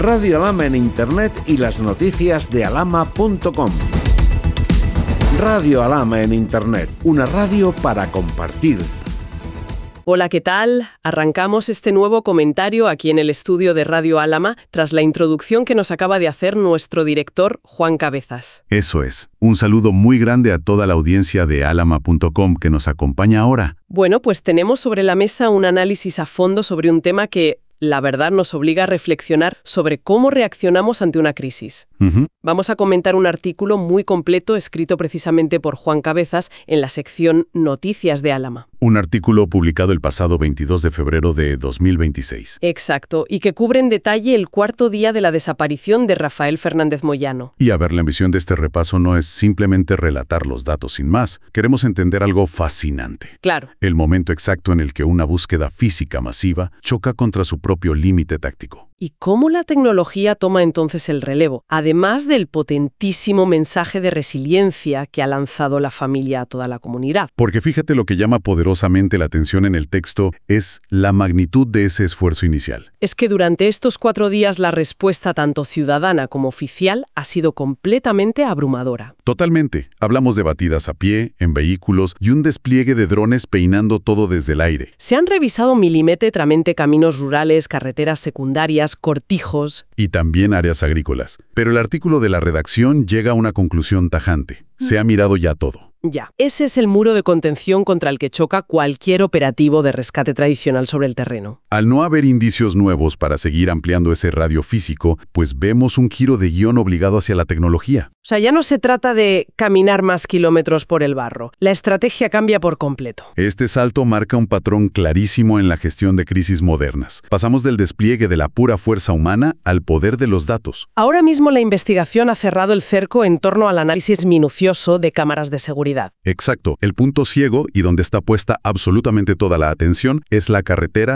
Radio Alhama en Internet y las noticias de alhama.com. Radio Alhama en Internet, una radio para compartir. Hola, ¿qué tal? Arrancamos este nuevo comentario aquí en el estudio de Radio Alhama tras la introducción que nos acaba de hacer nuestro director, Juan Cabezas. Eso es. Un saludo muy grande a toda la audiencia de alhama.com que nos acompaña ahora. Bueno, pues tenemos sobre la mesa un análisis a fondo sobre un tema que, la verdad, nos obliga a reflexionar sobre cómo reaccionamos ante una crisis. Vamos a comentar un artículo muy completo escrito precisamente por Juan Cabezas en la sección Noticias de Alhama. Un artículo publicado el pasado 22 de febrero de 2026. Exacto, y que cubre en detalle el cuarto día de la desaparición de Rafael Fernández Moyano. Y a ver, la ambición de este repaso no es simplemente relatar los datos sin más. Queremos entender algo fascinante. Claro. El momento exacto en el que una búsqueda física masiva choca contra su propio límite táctico. ¿Y cómo la tecnología toma entonces el relevo? Además del potentísimo mensaje de resiliencia que ha lanzado la familia a toda la comunidad. Porque fíjate, lo que llama poderosamente la atención en el texto es la magnitud de ese esfuerzo inicial. Es que durante estos 4 días la respuesta tanto ciudadana como oficial ha sido completamente abrumadora. Totalmente. Hablamos de batidas a pie, en vehículos y un despliegue de drones peinando todo desde el aire. Se han revisado milimétricamente caminos rurales, carreteras secundarias, cortijos y también áreas agrícolas. Pero el artículo de la redacción llega a una conclusión tajante. Se ha mirado ya todo. Ya, ese es el muro de contención contra el que choca cualquier operativo de rescate tradicional sobre el terreno. Al no haber indicios nuevos para seguir ampliando ese radio físico, pues vemos un giro de guión obligado hacia la tecnología. O sea, ya no se trata de caminar más kilómetros por el barro. La estrategia cambia por completo. Este salto marca un patrón clarísimo en la gestión de crisis modernas. Pasamos del despliegue de la pura fuerza humana al poder de los datos. Ahora mismo la investigación ha cerrado el cerco en torno al análisis minucioso de cámaras de seguridad. Exacto. El punto ciego, y donde está puesta absolutamente toda la atención, es la carretera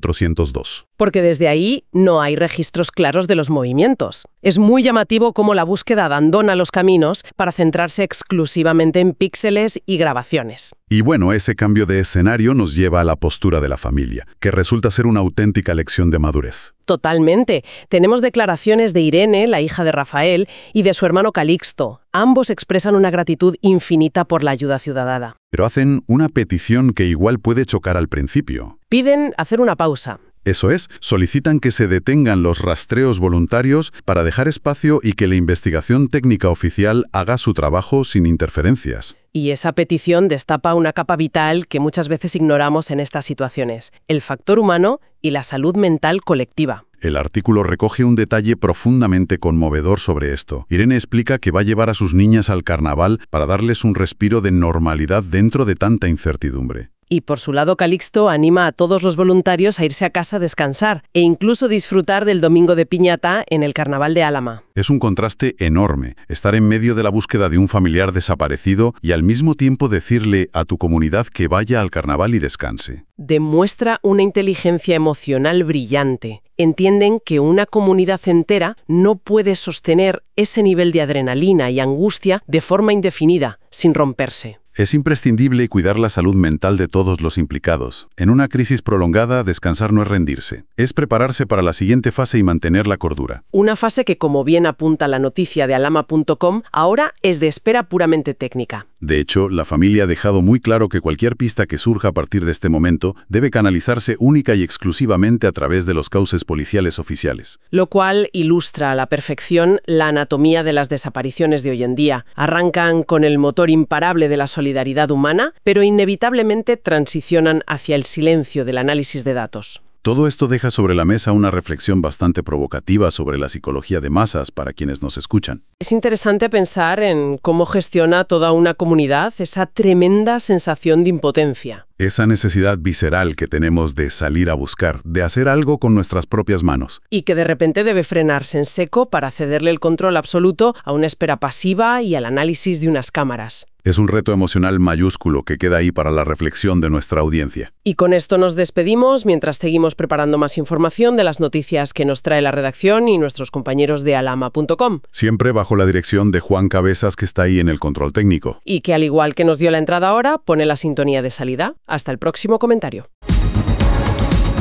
A402. Porque desde ahí no hay registros claros de los movimientos. Es muy llamativo cómo la búsqueda abandona los caminos para centrarse exclusivamente en píxeles y grabaciones. Y bueno, ese cambio de escenario nos lleva a la postura de la familia, que resulta ser una auténtica lección de madurez. Totalmente. Tenemos declaraciones de Irene, la hija de Rafael, y de su hermano Calixto. Ambos expresan una gratitud infinita por la ayuda ciudadana. Pero hacen una petición que igual puede chocar al principio. Piden hacer una pausa. Eso es, solicitan que se detengan los rastreos voluntarios para dejar espacio y que la investigación técnica oficial haga su trabajo sin interferencias. Y esa petición destapa una capa vital que muchas veces ignoramos en estas situaciones: el factor humano y la salud mental colectiva. El artículo recoge un detalle profundamente conmovedor sobre esto. Irene explica que va a llevar a sus niñas al carnaval para darles un respiro de normalidad dentro de tanta incertidumbre. Y por su lado, Calixto anima a todos los voluntarios a irse a casa a descansar e incluso disfrutar del domingo de piñata en el Carnaval de Alhama. Es un contraste enorme, estar en medio de la búsqueda de un familiar desaparecido y al mismo tiempo decirle a tu comunidad que vaya al carnaval y descanse. Demuestra una inteligencia emocional brillante. Entienden que una comunidad entera no puede sostener ese nivel de adrenalina y angustia de forma indefinida, sin romperse. Es imprescindible cuidar la salud mental de todos los implicados. En una crisis prolongada, descansar no es rendirse. Es prepararse para la siguiente fase y mantener la cordura. Una fase que, como bien apunta la noticia de alhama.com, ahora es de espera puramente técnica. De hecho, la familia ha dejado muy claro que cualquier pista que surja a partir de este momento debe canalizarse única y exclusivamente a través de los cauces policiales oficiales. Lo cual ilustra a la perfección la anatomía de las desapariciones de hoy en día. Arrancan con el motor imparable de la solidaridad humana, pero inevitablemente transicionan hacia el silencio del análisis de datos. Todo esto deja sobre la mesa una reflexión bastante provocativa sobre la psicología de masas para quienes nos escuchan. Es interesante pensar en cómo gestiona toda una comunidad esa tremenda sensación de impotencia. Esa necesidad visceral que tenemos de salir a buscar, de hacer algo con nuestras propias manos. Y que de repente debe frenarse en seco para cederle el control absoluto a una espera pasiva y al análisis de unas cámaras. Es un reto emocional mayúsculo que queda ahí para la reflexión de nuestra audiencia. Y con esto nos despedimos mientras seguimos preparando más información de las noticias que nos trae la redacción y nuestros compañeros de alhama.com. Siempre bajo la dirección de Juan Cabezas, que está ahí en el control técnico. Y que al igual que nos dio la entrada ahora, pone la sintonía de salida. Hasta el próximo comentario.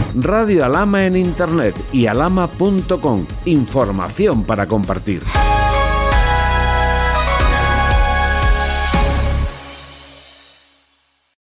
Radio Alhama en Internet y alhama.com. Información para compartir.